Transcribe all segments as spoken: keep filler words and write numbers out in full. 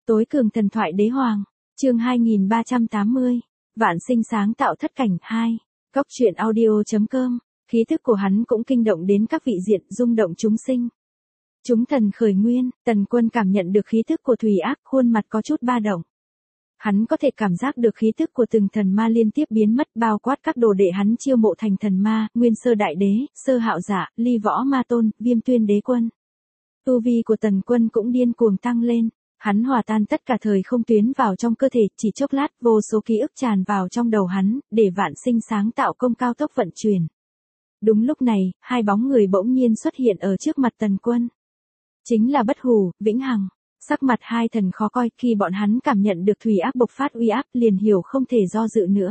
Tối cường thần thoại đế hoàng, chương hai nghìn ba trăm tám mươi, vạn sinh sáng tạo thất cảnh hai, Cốc truyện audio chấm com, khí thức của hắn cũng kinh động đến các vị diện, rung động chúng sinh. Chúng thần khởi nguyên, Tần Quân cảm nhận được khí thức của Thủy Ác, khuôn mặt có chút ba động. Hắn có thể cảm giác được khí thức của từng thần ma liên tiếp biến mất, bao quát các đồ đệ hắn chiêu mộ thành thần ma, Nguyên Sơ Đại Đế, Sơ Hạo Giả, Ly Võ Ma Tôn, Viêm Tuyên Đế Quân. Tu vi của Tần Quân cũng điên cuồng tăng lên, hắn hòa tan tất cả thời không tuyến vào trong cơ thể, chỉ chốc lát vô số ký ức tràn vào trong đầu hắn, để vạn sinh sáng tạo công cao tốc vận chuyển. Đúng lúc này, hai bóng người bỗng nhiên xuất hiện ở trước mặt Tần Quân. Chính là Bất Hủ, Vĩnh Hằng. Sắc mặt hai thần khó coi, khi bọn hắn cảm nhận được Thủy Ác bộc phát uy áp, liền hiểu không thể do dự nữa.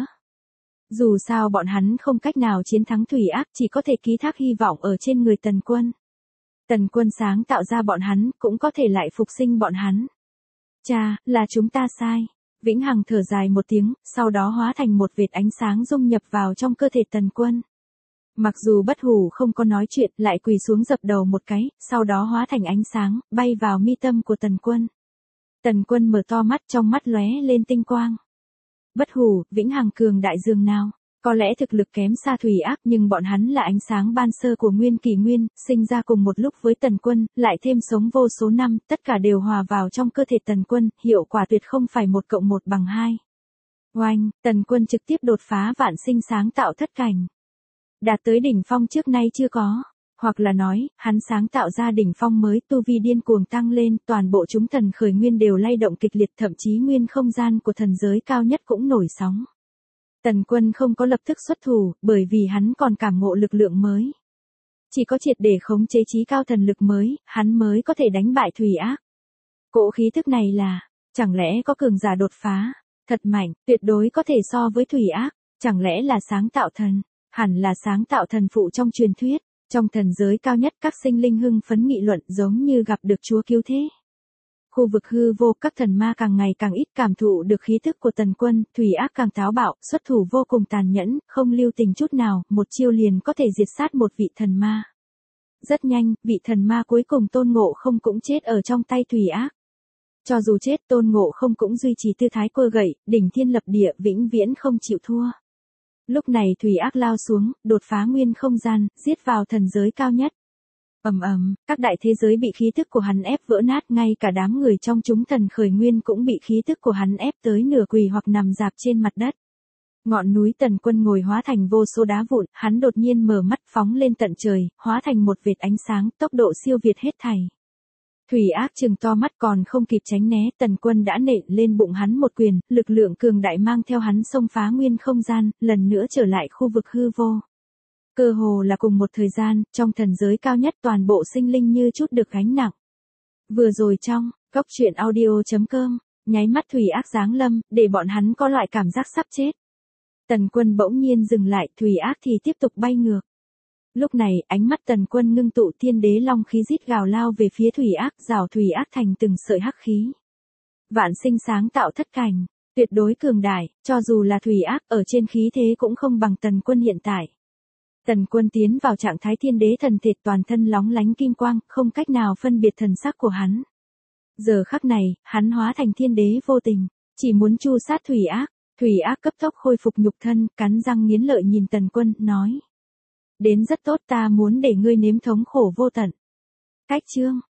Dù sao bọn hắn không cách nào chiến thắng Thủy Ác, chỉ có thể ký thác hy vọng ở trên người Tần Quân. Tần Quân sáng tạo ra bọn hắn, cũng có thể lại phục sinh bọn hắn. Cha, là chúng ta sai. Vĩnh Hằng thở dài một tiếng, sau đó hóa thành một vệt ánh sáng dung nhập vào trong cơ thể Tần Quân. Mặc dù Bất Hủ không có nói chuyện, lại quỳ xuống dập đầu một cái, sau đó hóa thành ánh sáng, bay vào mi tâm của Tần Quân. Tần Quân mở to mắt, trong mắt lóe lên tinh quang. Bất Hủ, Vĩnh Hằng cường đại dường nào? Có lẽ thực lực kém xa Thủy Ác, nhưng bọn hắn là ánh sáng ban sơ của Nguyên Kỷ Nguyên, sinh ra cùng một lúc với Tần Quân, lại thêm sống vô số năm, tất cả đều hòa vào trong cơ thể Tần Quân, hiệu quả tuyệt không phải một cộng một bằng hai. Oanh, Tần Quân trực tiếp đột phá vạn sinh sáng tạo thất cảnh. Đạt tới đỉnh phong trước nay chưa có, hoặc là nói, hắn sáng tạo ra đỉnh phong mới, tu vi điên cuồng tăng lên, toàn bộ chúng thần khởi nguyên đều lay động kịch liệt, thậm chí nguyên không gian của thần giới cao nhất cũng nổi sóng. Tần Quân không có lập tức xuất thủ, bởi vì hắn còn cảm ngộ lực lượng mới. Chỉ có triệt để khống chế trí cao thần lực mới, hắn mới có thể đánh bại Thủy Ác. Cỗ khí thức này là, chẳng lẽ có cường giả đột phá, thật mạnh, tuyệt đối có thể so với Thủy Ác, chẳng lẽ là sáng tạo thần, hẳn là sáng tạo thần phụ trong truyền thuyết, trong thần giới cao nhất các sinh linh hưng phấn nghị luận giống như gặp được Chúa cứu thế. Khu vực hư vô, các thần ma càng ngày càng ít cảm thụ được khí thức của Tần Quân, Thủy Ác càng táo bạo, xuất thủ vô cùng tàn nhẫn, không lưu tình chút nào, một chiêu liền có thể diệt sát một vị thần ma. Rất nhanh, vị thần ma cuối cùng Tôn Ngộ Không cũng chết ở trong tay Thủy Ác. Cho dù chết, Tôn Ngộ Không cũng duy trì tư thái cua gậy, đỉnh thiên lập địa, vĩnh viễn không chịu thua. Lúc này Thủy Ác lao xuống, đột phá nguyên không gian, giết vào thần giới cao nhất. Ầm ầm, các đại thế giới bị khí tức của hắn ép vỡ nát, ngay cả đám người trong chúng thần khởi nguyên cũng bị khí tức của hắn ép tới nửa quỳ hoặc nằm rạp trên mặt đất. Ngọn núi Tần Quân ngồi hóa thành vô số đá vụn, hắn đột nhiên mở mắt phóng lên tận trời, hóa thành một vệt ánh sáng, tốc độ siêu việt hết thảy. Thủy Ác trừng to mắt còn không kịp tránh né, Tần Quân đã nện lên bụng hắn một quyền, lực lượng cường đại mang theo hắn xông phá nguyên không gian, lần nữa trở lại khu vực hư vô. Cơ hồ là cùng một thời gian, trong thần giới cao nhất toàn bộ sinh linh như chút được gánh nặng. Vừa rồi trong, Cốc truyện audio chấm com, nháy mắt Thủy Ác giáng lâm, để bọn hắn có loại cảm giác sắp chết. Tần Quân bỗng nhiên dừng lại, Thủy Ác thì tiếp tục bay ngược. Lúc này, ánh mắt Tần Quân ngưng tụ, thiên đế long khí rít gào lao về phía Thủy Ác, rào Thủy Ác thành từng sợi hắc khí. Vạn sinh sáng tạo thất cảnh, tuyệt đối cường đại, cho dù là Thủy Ác ở trên khí thế cũng không bằng Tần Quân hiện tại. Tần Quân tiến vào trạng thái thiên đế thần thịt, toàn thân lóng lánh kim quang, không cách nào phân biệt thần sắc của hắn. Giờ khắc này, hắn hóa thành thiên đế vô tình, chỉ muốn tru sát Thủy Ác. Thủy Ác cấp tốc khôi phục nhục thân, cắn răng nghiến lợi nhìn Tần Quân, nói. Đến rất tốt, ta muốn để ngươi nếm thống khổ vô tận. Cách chương,